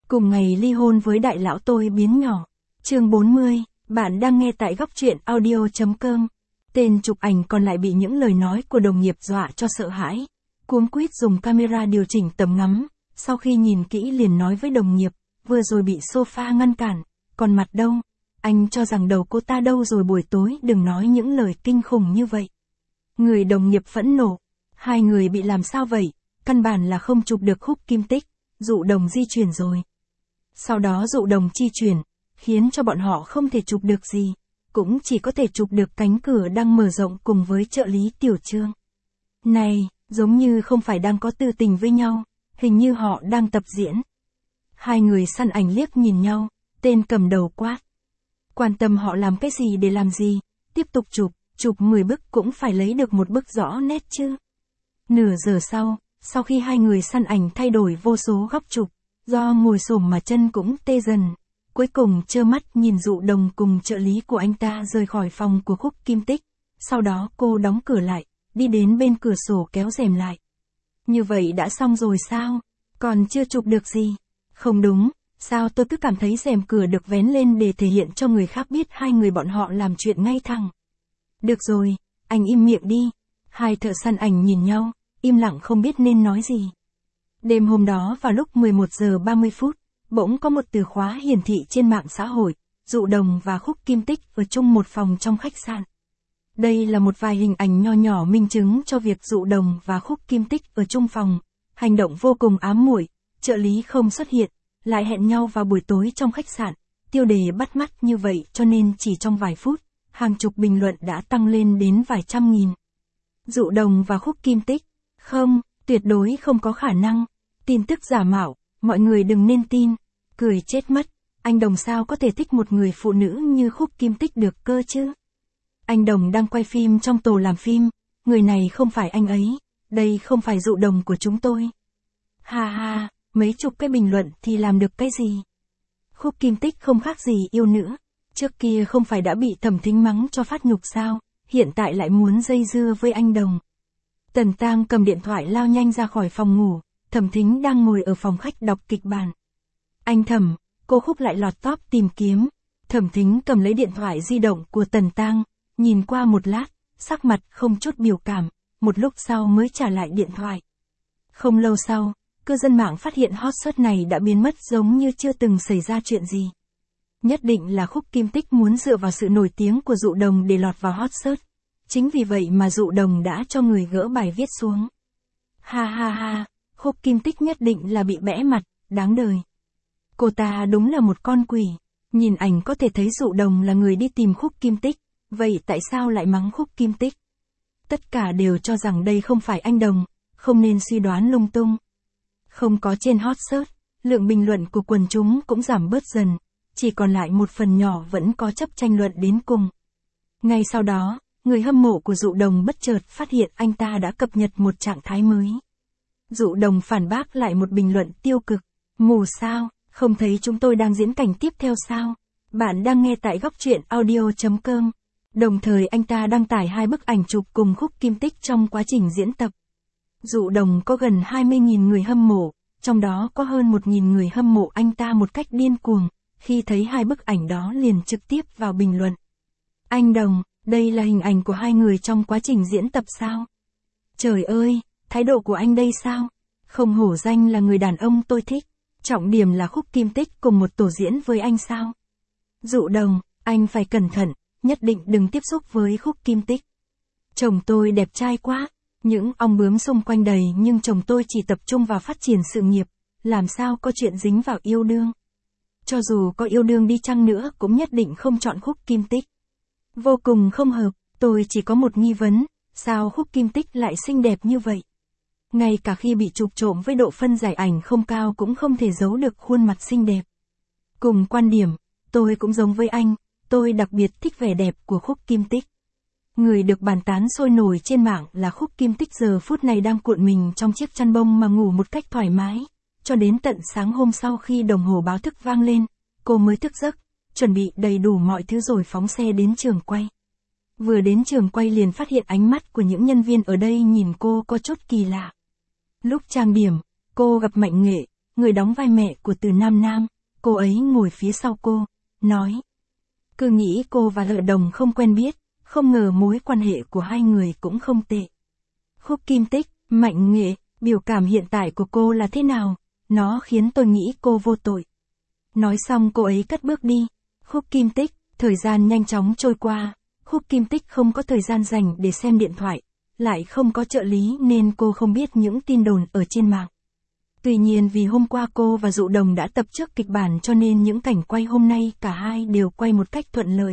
Cùng ngày ly hôn với đại lão tôi biến nhỏ. Chương 40, bạn đang nghe tại góc truyện audio.com. Tên chụp ảnh còn lại bị những lời nói của đồng nghiệp dọa cho sợ hãi. Cuống quýt dùng camera điều chỉnh tầm ngắm, sau khi nhìn kỹ liền nói với đồng nghiệp, vừa rồi bị sofa ngăn cản, còn mặt đâu? Anh cho rằng đầu cô ta đâu rồi, buổi tối đừng nói những lời kinh khủng như vậy. Người đồng nghiệp phẫn nộ, hai người bị làm sao vậy? Căn bản là không chụp được khúc kim tích, dụ đồng di chuyển rồi. Sau đó dụ đồng chi chuyển, khiến cho bọn họ không thể chụp được gì, cũng chỉ có thể chụp được cánh cửa đang mở rộng cùng với trợ lý Tiểu Trương. Này, giống như không phải đang có tư tình với nhau, hình như họ đang tập diễn. Hai người săn ảnh liếc nhìn nhau, tên cầm đầu quát. Quan tâm họ làm cái gì để làm gì, tiếp tục chụp 10 bức cũng phải lấy được một bức rõ nét chứ. Nửa giờ sau khi hai người săn ảnh thay đổi vô số góc chụp, do ngồi xổm mà chân cũng tê dần, cuối cùng trơ mắt nhìn dụ đồng cùng trợ lý của anh ta rời khỏi phòng của khúc kim tích, sau đó cô đóng cửa lại, đi đến bên cửa sổ kéo rèm lại. Như vậy đã xong rồi sao? Còn chưa chụp được gì? Không đúng, sao tôi cứ cảm thấy rèm cửa được vén lên để thể hiện cho người khác biết hai người bọn họ làm chuyện ngay thẳng. Được rồi, anh im miệng đi. Hai thợ săn ảnh nhìn nhau, im lặng không biết nên nói gì. Đêm hôm đó vào lúc 11 giờ 30 phút, bỗng có một từ khóa hiển thị trên mạng xã hội, dụ đồng và khúc kim tích ở chung một phòng trong khách sạn. Đây là một vài hình ảnh nho nhỏ minh chứng cho việc dụ đồng và khúc kim tích ở chung phòng. Hành động vô cùng ám muội, trợ lý không xuất hiện, lại hẹn nhau vào buổi tối trong khách sạn. Tiêu đề bắt mắt như vậy cho nên chỉ trong vài phút, hàng chục bình luận đã tăng lên đến vài trăm nghìn. Dụ đồng và khúc kim tích? Không, tuyệt đối không có khả năng. Tin tức giả mạo, mọi người đừng nên tin. Cười chết mất, anh Đồng sao có thể thích một người phụ nữ như khúc kim tích được cơ chứ? Anh Đồng đang quay phim trong tổ làm phim, người này không phải anh ấy, đây không phải dụ đồng của chúng tôi. Ha ha, mấy chục cái bình luận thì làm được cái gì? Khúc kim tích không khác gì yêu nữ, trước kia không phải đã bị Thẩm Thính mắng cho phát nhục sao, hiện tại lại muốn dây dưa với anh Đồng. Tần Tang cầm điện thoại lao nhanh ra khỏi phòng ngủ, Thẩm Thính đang ngồi ở phòng khách đọc kịch bản. Anh Thẩm, cô Khúc lại lọt top tìm kiếm. Thẩm Thính cầm lấy điện thoại di động của Tần Tang, nhìn qua một lát, sắc mặt không chút biểu cảm, một lúc sau mới trả lại điện thoại. Không lâu sau, cư dân mạng phát hiện hot search này đã biến mất giống như chưa từng xảy ra chuyện gì. Nhất định là khúc kim tích muốn dựa vào sự nổi tiếng của dụ đồng để lọt vào hot search. Chính vì vậy mà dụ đồng đã cho người gỡ bài viết xuống. Ha ha ha, khúc kim tích nhất định là bị bẽ mặt, đáng đời. Cô ta đúng là một con quỷ. Nhìn ảnh có thể thấy dụ đồng là người đi tìm khúc kim tích, vậy tại sao lại mắng khúc kim tích? Tất cả đều cho rằng đây không phải anh Đồng, không nên suy đoán lung tung. Không có trên hot search, lượng bình luận của quần chúng cũng giảm bớt dần, chỉ còn lại một phần nhỏ vẫn có chấp tranh luận đến cùng. Ngay sau đó, người hâm mộ của dụ đồng bất chợt phát hiện anh ta đã cập nhật một trạng thái mới. Dụ đồng phản bác lại một bình luận tiêu cực. Mù sao, không thấy chúng tôi đang diễn cảnh tiếp theo sao? Bạn đang nghe tại góc truyện audio.com. Đồng thời anh ta đăng tải 2 bức ảnh chụp cùng khúc kim tích trong quá trình diễn tập. Dụ đồng có gần 20.000 người hâm mộ, trong đó có hơn 1.000 người hâm mộ anh ta một cách điên cuồng, khi thấy 2 bức ảnh đó liền trực tiếp vào bình luận. Anh Đồng, đây là hình ảnh của hai người trong quá trình diễn tập sao? Trời ơi, thái độ của anh đây sao? Không hổ danh là người đàn ông tôi thích. Trọng điểm là khúc kim tích cùng một tổ diễn với anh sao? Dụ đồng, anh phải cẩn thận, nhất định đừng tiếp xúc với khúc kim tích. Chồng tôi đẹp trai quá, những ong bướm xung quanh đầy nhưng chồng tôi chỉ tập trung vào phát triển sự nghiệp, làm sao có chuyện dính vào yêu đương. Cho dù có yêu đương đi chăng nữa cũng nhất định không chọn khúc kim tích. Vô cùng không hợp, tôi chỉ có một nghi vấn, sao khúc kim tích lại xinh đẹp như vậy? Ngay cả khi bị chụp trộm với độ phân giải ảnh không cao cũng không thể giấu được khuôn mặt xinh đẹp. Cùng quan điểm, tôi cũng giống với anh, tôi đặc biệt thích vẻ đẹp của khúc kim tích. Người được bàn tán sôi nổi trên mạng là khúc kim tích giờ phút này đang cuộn mình trong chiếc chăn bông mà ngủ một cách thoải mái. Cho đến tận sáng hôm sau khi đồng hồ báo thức vang lên, cô mới thức giấc, chuẩn bị đầy đủ mọi thứ rồi phóng xe đến trường quay. Vừa đến trường quay liền phát hiện ánh mắt của những nhân viên ở đây nhìn cô có chút kỳ lạ. Lúc trang điểm, cô gặp Mạnh Nghệ, người đóng vai mẹ của Từ Nam Nam, cô ấy ngồi phía sau cô, nói. Cứ nghĩ cô và Lợi Đồng không quen biết, không ngờ mối quan hệ của hai người cũng không tệ. Khúc Kim Tích, Mạnh Nghệ, biểu cảm hiện tại của cô là thế nào? Nó khiến tôi nghĩ cô vô tội. Nói xong cô ấy cất bước đi. Khúc Kim Tích, thời gian nhanh chóng trôi qua. Khúc Kim Tích không có thời gian dành để xem điện thoại, lại không có trợ lý nên cô không biết những tin đồn ở trên mạng. Tuy nhiên vì hôm qua cô và Dụ Đồng đã tập trước kịch bản cho nên những cảnh quay hôm nay cả hai đều quay một cách thuận lợi.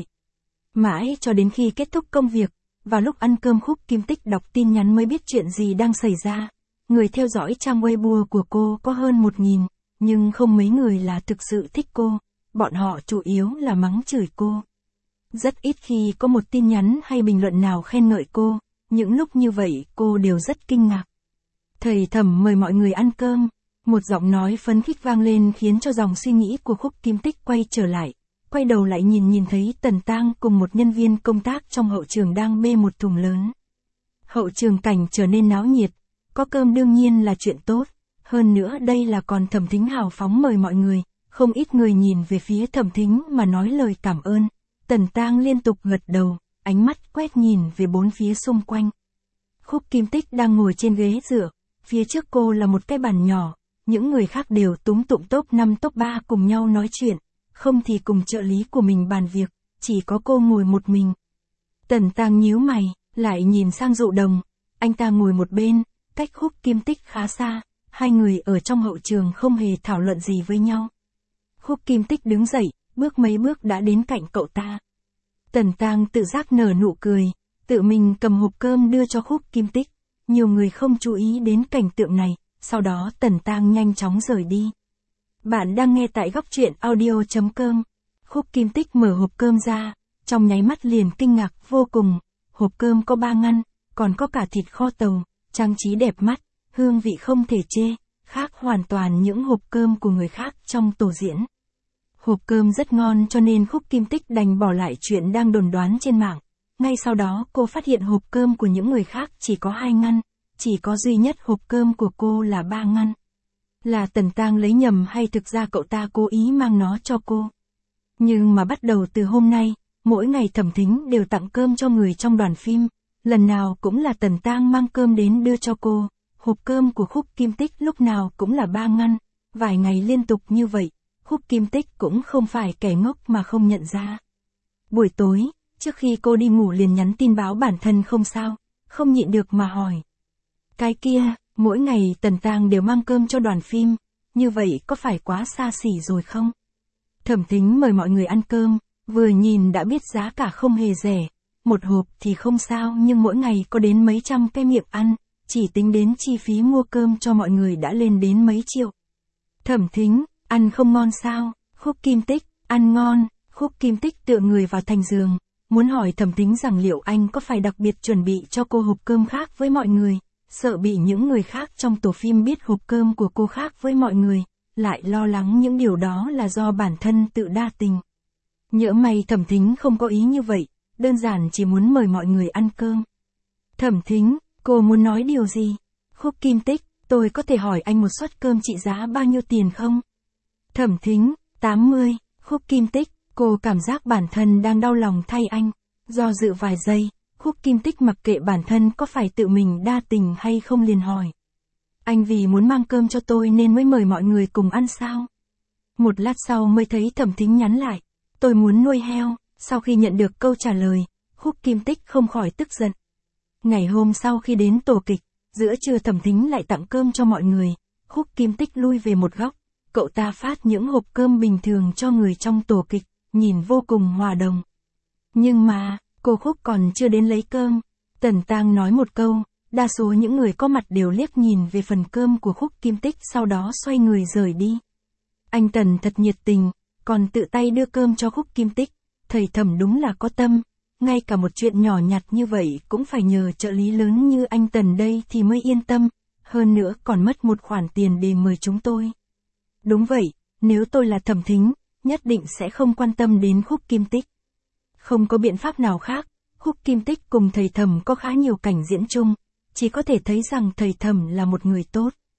Mãi cho đến khi kết thúc công việc, vào lúc ăn cơm Khúc Kim Tích đọc tin nhắn mới biết chuyện gì đang xảy ra. Người theo dõi trang Weibo của cô có hơn 1.000, nhưng không mấy người là thực sự thích cô, bọn họ chủ yếu là mắng chửi cô. Rất ít khi có một tin nhắn hay bình luận nào khen ngợi cô, những lúc như vậy cô đều rất kinh ngạc. Thầy Thẩm mời mọi người ăn cơm, một giọng nói phấn khích vang lên khiến cho dòng suy nghĩ của Khúc Kim Tích quay trở lại. Quay đầu lại nhìn thấy Tần Tang cùng một nhân viên công tác trong hậu trường đang bê một thùng lớn. Hậu trường cảnh trở nên náo nhiệt, có cơm đương nhiên là chuyện tốt, hơn nữa đây là còn Thẩm Thính hào phóng mời mọi người, không ít người nhìn về phía Thẩm Thính mà nói lời cảm ơn. Tần Tang liên tục gật đầu, ánh mắt quét nhìn về bốn phía xung quanh. Khúc Kim Tích đang ngồi trên ghế dựa, phía trước cô là một cái bàn nhỏ, những người khác đều túm tụm top 5 top 3 cùng nhau nói chuyện, không thì cùng trợ lý của mình bàn việc, chỉ có cô ngồi một mình. Tần Tang nhíu mày, lại nhìn sang Dụ Đồng, anh ta ngồi một bên, cách Khúc Kim Tích khá xa, hai người ở trong hậu trường không hề thảo luận gì với nhau. Khúc Kim Tích đứng dậy, bước mấy bước đã đến cạnh cậu ta. Tần Tang tự giác nở nụ cười, tự mình cầm hộp cơm đưa cho Khúc Kim Tích. Nhiều người không chú ý đến cảnh tượng này, sau đó Tần Tang nhanh chóng rời đi. Bạn đang nghe tại góc truyện audio.com. Khúc Kim Tích mở hộp cơm ra, trong nháy mắt liền kinh ngạc vô cùng. Hộp cơm có 3 ngăn, còn có cả thịt kho tàu, trang trí đẹp mắt, hương vị không thể chê, khác hoàn toàn những hộp cơm của người khác trong tổ diễn. Hộp cơm rất ngon cho nên Khúc Kim Tích đành bỏ lại chuyện đang đồn đoán trên mạng. Ngay sau đó cô phát hiện hộp cơm của những người khác chỉ có 2 ngăn, chỉ có duy nhất hộp cơm của cô là 3 ngăn. Là Tần Tang lấy nhầm hay thực ra cậu ta cố ý mang nó cho cô? Nhưng mà bắt đầu từ hôm nay, mỗi ngày Thẩm Thính đều tặng cơm cho người trong đoàn phim, lần nào cũng là Tần Tang mang cơm đến đưa cho cô. Hộp cơm của Khúc Kim Tích lúc nào cũng là 3 ngăn, vài ngày liên tục như vậy, Khúc Kim Tích cũng không phải kẻ ngốc mà không nhận ra. Buổi tối, trước khi cô đi ngủ liền nhắn tin báo bản thân không sao, không nhịn được mà hỏi. Cái kia, mỗi ngày Tần Tang đều mang cơm cho đoàn phim, như vậy có phải quá xa xỉ rồi không? Thẩm Thính mời mọi người ăn cơm, vừa nhìn đã biết giá cả không hề rẻ, một hộp thì không sao nhưng mỗi ngày có đến mấy trăm cái miệng ăn, chỉ tính đến chi phí mua cơm cho mọi người đã lên đến mấy triệu. Thẩm Thính, ăn không ngon sao? Khúc Kim Tích, ăn ngon. Khúc Kim Tích tựa người vào thành giường, muốn hỏi Thẩm Thính rằng liệu anh có phải đặc biệt chuẩn bị cho cô hộp cơm khác với mọi người, sợ bị những người khác trong tổ phim biết hộp cơm của cô khác với mọi người, lại lo lắng những điều đó là do bản thân tự đa tình. Nhỡ may Thẩm Thính không có ý như vậy, đơn giản chỉ muốn mời mọi người ăn cơm. Thẩm Thính, cô muốn nói điều gì? Khúc Kim Tích, tôi có thể hỏi anh một suất cơm trị giá bao nhiêu tiền không? Thẩm Thính, 80. Khúc Kim Tích, cô cảm giác bản thân đang đau lòng thay anh. Do dự vài giây, Khúc Kim Tích mặc kệ bản thân có phải tự mình đa tình hay không liền hỏi. Anh vì muốn mang cơm cho tôi nên mới mời mọi người cùng ăn sao? Một lát sau mới thấy Thẩm Thính nhắn lại. Tôi muốn nuôi heo. Sau khi nhận được câu trả lời, Khúc Kim Tích không khỏi tức giận. Ngày hôm sau khi đến tổ kịch, giữa trưa Thẩm Thính lại tặng cơm cho mọi người. Khúc Kim Tích lui về một góc. Cậu ta phát những hộp cơm bình thường cho người trong tổ kịch, nhìn vô cùng hòa đồng. Nhưng mà, cô Khúc còn chưa đến lấy cơm. Tần Tang nói một câu, đa số những người có mặt đều liếc nhìn về phần cơm của Khúc Kim Tích sau đó xoay người rời đi. Anh Tần thật nhiệt tình, còn tự tay đưa cơm cho Khúc Kim Tích. Thầy Thẩm đúng là có tâm, ngay cả một chuyện nhỏ nhặt như vậy cũng phải nhờ trợ lý lớn như anh Tần đây thì mới yên tâm, hơn nữa còn mất một khoản tiền để mời chúng tôi. Đúng vậy, nếu tôi là Thẩm Thính, nhất định sẽ không quan tâm đến Khúc Kim Tích. Không có biện pháp nào khác, Khúc Kim Tích cùng thầy Thẩm có khá nhiều cảnh diễn chung, chỉ có thể thấy rằng thầy Thẩm là một người tốt.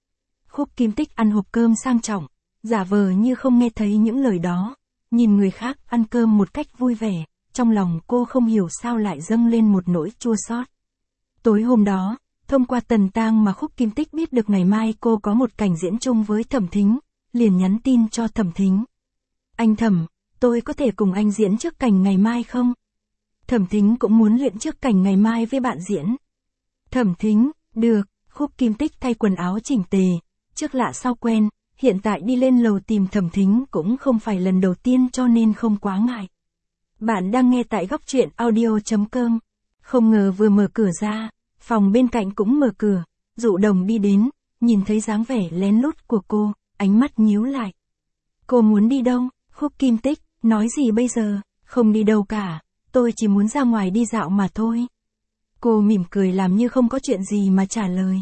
Khúc Kim Tích ăn hộp cơm sang trọng, giả vờ như không nghe thấy những lời đó, nhìn người khác ăn cơm một cách vui vẻ, trong lòng cô không hiểu sao lại dâng lên một nỗi chua xót. Tối hôm đó, thông qua Tần Tang mà Khúc Kim Tích biết được ngày mai cô có một cảnh diễn chung với Thẩm Thính, liền nhắn tin cho Thẩm Thính. Anh Thẩm, tôi có thể cùng anh diễn trước cảnh ngày mai không? Thẩm Thính cũng muốn luyện trước cảnh ngày mai với bạn diễn. Thẩm Thính, được. Khúc Kim Tích thay quần áo chỉnh tề, trước lạ sau quen, hiện tại đi lên lầu tìm Thẩm Thính cũng không phải lần đầu tiên cho nên không quá ngại. Bạn đang nghe tại góc truyện audio.com. Không ngờ vừa mở cửa ra, phòng bên cạnh cũng mở cửa, Dụ Đồng đi đến, nhìn thấy dáng vẻ lén lút của cô, ánh mắt nhíu lại. Cô muốn đi đâu? Khúc Kim Tích, nói gì bây giờ? Không đi đâu cả, tôi chỉ muốn ra ngoài đi dạo mà thôi. Cô mỉm cười làm như không có chuyện gì mà trả lời.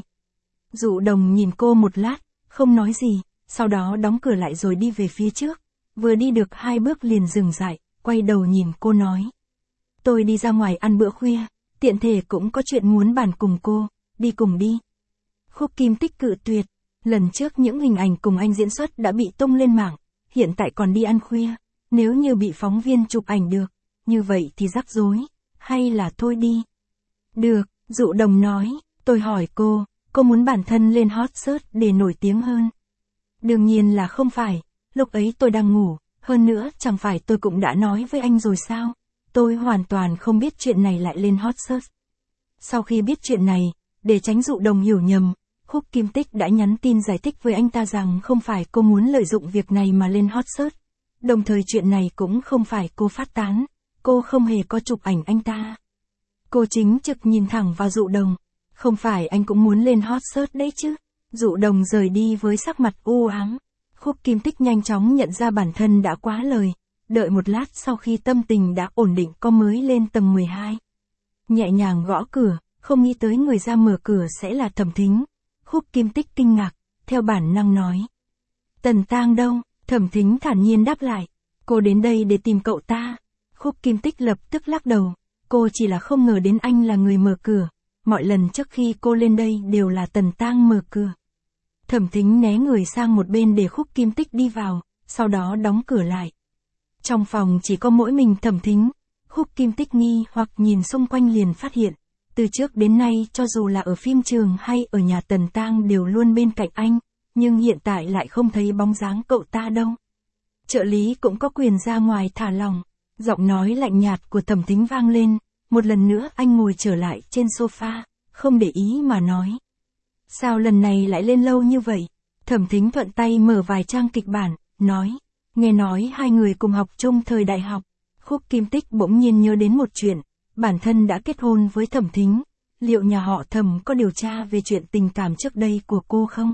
Dụ Đồng nhìn cô một lát, không nói gì, sau đó đóng cửa lại rồi đi về phía trước. Vừa đi được 2 bước liền dừng lại, quay đầu nhìn cô nói. Tôi đi ra ngoài ăn bữa khuya, tiện thể cũng có chuyện muốn bàn cùng cô, đi cùng đi. Khúc Kim Tích cự tuyệt, lần trước những hình ảnh cùng anh diễn xuất đã bị tung lên mạng, hiện tại còn đi ăn khuya, nếu như bị phóng viên chụp ảnh được, như vậy thì rắc rối, hay là thôi đi. Được, Dụ Đồng nói, tôi hỏi cô muốn bản thân lên hot search để nổi tiếng hơn. Đương nhiên là không phải, lúc ấy tôi đang ngủ, hơn nữa chẳng phải tôi cũng đã nói với anh rồi sao, tôi hoàn toàn không biết chuyện này lại lên hot search. Sau khi biết chuyện này, để tránh Dụ Đồng hiểu nhầm, Khúc Kim Tích đã nhắn tin giải thích với anh ta rằng không phải cô muốn lợi dụng việc này mà lên hot search, đồng thời chuyện này cũng không phải cô phát tán, cô không hề có chụp ảnh anh ta. Cô chính trực nhìn thẳng vào Dụ Đồng, không phải anh cũng muốn lên hot search đấy chứ. Dụ Đồng rời đi với sắc mặt u ám. Khúc Kim Tích nhanh chóng nhận ra bản thân đã quá lời, đợi một lát sau khi tâm tình đã ổn định cô mới lên tầng 12. Nhẹ nhàng gõ cửa, không nghĩ tới người ra mở cửa sẽ là Thẩm Thính. Khúc Kim Tích kinh ngạc, theo bản năng nói. Tần Tang đâu? Thẩm Thính thản nhiên đáp lại. Cô đến đây để tìm cậu ta. Khúc Kim Tích lập tức lắc đầu. Cô chỉ là không ngờ đến anh là người mở cửa. Mọi lần trước khi cô lên đây đều là Tần Tang mở cửa. Thẩm Thính né người sang một bên để Khúc Kim Tích đi vào, sau đó đóng cửa lại. Trong phòng chỉ có mỗi mình Thẩm Thính. Khúc Kim Tích nghi hoặc nhìn xung quanh liền phát hiện. Từ trước đến nay cho dù là ở phim trường hay ở nhà Tần Tang đều luôn bên cạnh anh, nhưng hiện tại lại không thấy bóng dáng cậu ta đâu. Trợ lý cũng có quyền ra ngoài thả lỏng. Giọng nói lạnh nhạt của Thẩm Thính vang lên, một lần nữa anh ngồi trở lại trên sofa, không để ý mà nói. Sao lần này lại lên lâu như vậy? Thẩm Thính thuận tay mở vài trang kịch bản, nói. Nghe nói hai người cùng học chung thời đại học. Khúc Kim Tích bỗng nhiên nhớ đến một chuyện, bản thân đã kết hôn với Thẩm Thính. Liệu nhà họ Thẩm có điều tra về chuyện tình cảm trước đây của cô không?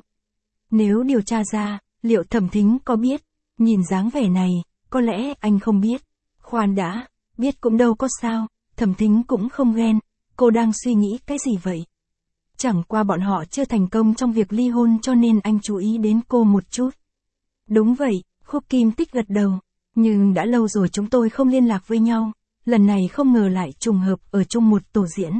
Nếu điều tra ra, liệu Thẩm Thính có biết? Nhìn dáng vẻ này, có lẽ anh không biết. Khoan đã, biết cũng đâu có sao, Thẩm Thính cũng không ghen, cô đang suy nghĩ cái gì vậy? Chẳng qua bọn họ chưa thành công trong việc ly hôn cho nên anh chú ý đến cô một chút. Đúng vậy, Khúc Kim Tích gật đầu, nhưng đã lâu rồi chúng tôi không liên lạc với nhau, lần này không ngờ lại trùng hợp ở chung một tổ diễn.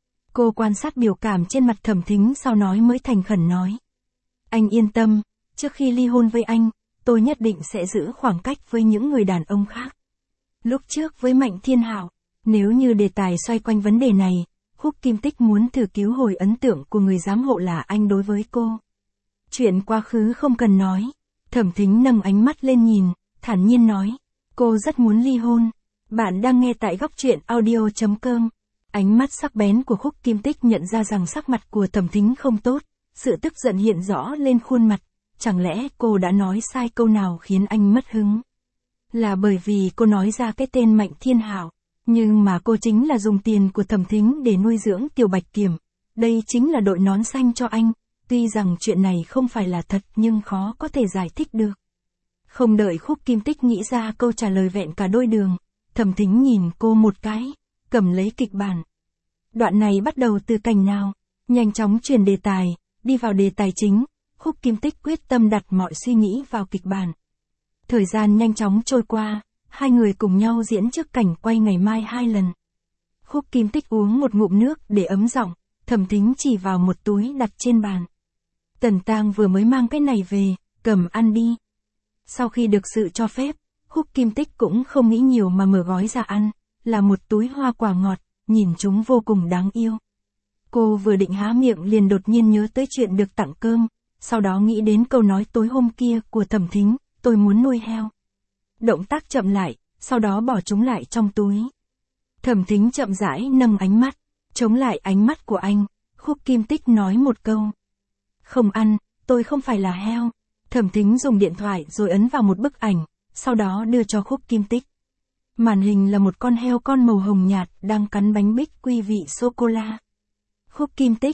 Cô quan sát biểu cảm trên mặt Thẩm Thính sau nói mới thành khẩn nói. Anh yên tâm, trước khi ly hôn với anh, tôi nhất định sẽ giữ khoảng cách với những người đàn ông khác. Lúc trước với Mạnh Thiên Hạo, nếu như đề tài xoay quanh vấn đề này, Khúc Kim Tích muốn thử cứu hồi ấn tượng của người giám hộ là anh đối với cô. Chuyện quá khứ không cần nói. Thẩm Thính nâng ánh mắt lên nhìn, thản nhiên nói. Cô rất muốn ly hôn. Bạn đang nghe tại góc truyện audio.com. Ánh mắt sắc bén của Khúc Kim Tích nhận ra rằng sắc mặt của Thẩm Thính không tốt. Sự tức giận hiện rõ lên khuôn mặt. Chẳng lẽ cô đã nói sai câu nào khiến anh mất hứng? Là bởi vì cô nói ra cái tên Mạnh Thiên Hạo. Nhưng mà cô chính là dùng tiền của Thẩm Thính để nuôi dưỡng Tiểu Bạch Kiểm. Đây chính là đội nón xanh cho anh. Tuy rằng chuyện này không phải là thật nhưng khó có thể giải thích được. Không đợi Khúc Kim Tích nghĩ ra câu trả lời vẹn cả đôi đường, Thẩm Thính nhìn cô một cái, cầm lấy kịch bản. Đoạn này bắt đầu từ cảnh nào? Nhanh chóng chuyển đề tài, đi vào đề tài chính, Khúc Kim Tích quyết tâm đặt mọi suy nghĩ vào kịch bản. Thời gian nhanh chóng trôi qua, hai người cùng nhau diễn trước cảnh quay ngày mai 2 lần. Khúc Kim Tích uống một ngụm nước để ấm giọng, Thẩm Thính chỉ vào một túi đặt trên bàn. Tần Tang vừa mới mang cái này về, cầm ăn đi. Sau khi được sự cho phép, Húc Kim Tích cũng không nghĩ nhiều mà mở gói ra ăn, là một túi hoa quả ngọt, nhìn chúng vô cùng đáng yêu. Cô vừa định há miệng liền đột nhiên nhớ tới chuyện được tặng cơm, sau đó nghĩ đến câu nói tối hôm kia của Thẩm Thính, tôi muốn nuôi heo. Động tác chậm lại, sau đó bỏ chúng lại trong túi. Thẩm Thính chậm rãi nâng ánh mắt, chống lại ánh mắt của anh, Húc Kim Tích nói một câu. Không ăn, tôi không phải là heo. Thẩm Thính dùng điện thoại rồi ấn vào một bức ảnh, sau đó đưa cho Húc Kim Tích. Màn hình là một con heo con màu hồng nhạt đang cắn bánh bích quy vị sô-cô-la. Húc Kim Tích,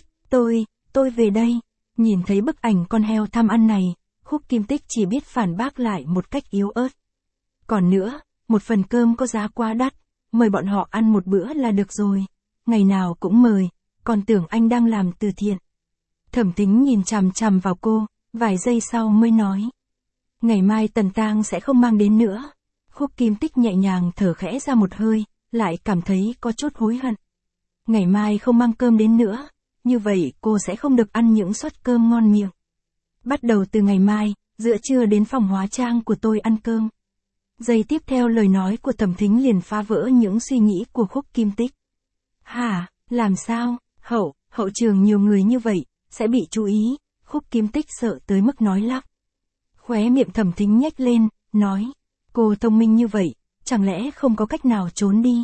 tôi về đây. Nhìn thấy bức ảnh con heo tham ăn này, Húc Kim Tích chỉ biết phản bác lại một cách yếu ớt. Còn nữa, một phần cơm có giá quá đắt, mời bọn họ ăn một bữa là được rồi. Ngày nào cũng mời, còn tưởng anh đang làm từ thiện. Thẩm Thính nhìn chằm chằm vào cô, vài giây sau mới nói. Ngày mai Tần Tang sẽ không mang đến nữa. Húc Kim Tích nhẹ nhàng thở khẽ ra một hơi, lại cảm thấy có chút hối hận. Ngày mai không mang cơm đến nữa, như vậy cô sẽ không được ăn những suất cơm ngon miệng. Bắt đầu từ ngày mai, giữa trưa đến phòng hóa trang của tôi ăn cơm. Giây tiếp theo lời nói của Thẩm Thính liền phá vỡ những suy nghĩ của Húc Kim Tích. Hả, làm sao, hậu trường nhiều người như vậy, sẽ bị chú ý, Húc Kim Tích sợ tới mức nói lắp. Khóe miệng Thẩm Thính nhếch lên, nói, cô thông minh như vậy, chẳng lẽ không có cách nào trốn đi?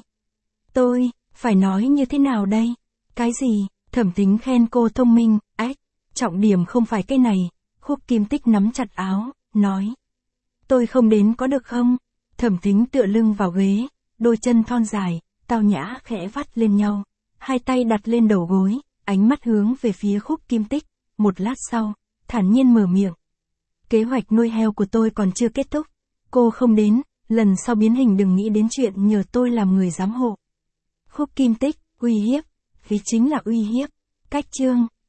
Tôi, phải nói như thế nào đây? Cái gì? Thẩm Thính khen cô thông minh, trọng điểm không phải cái này, Húc Kim Tích nắm chặt áo, nói. Tôi không đến có được không? Thẩm Thính tựa lưng vào ghế, đôi chân thon dài, tao nhã khẽ vắt lên nhau, hai tay đặt lên đầu gối, ánh mắt hướng về phía Húc Kim Tích, một lát sau, thản nhiên mở miệng. Kế hoạch nuôi heo của tôi còn chưa kết thúc, cô không đến, lần sau biến hình đừng nghĩ đến chuyện nhờ tôi làm người giám hộ. Húc Kim Tích, uy hiếp, vì chính là uy hiếp. Cách chương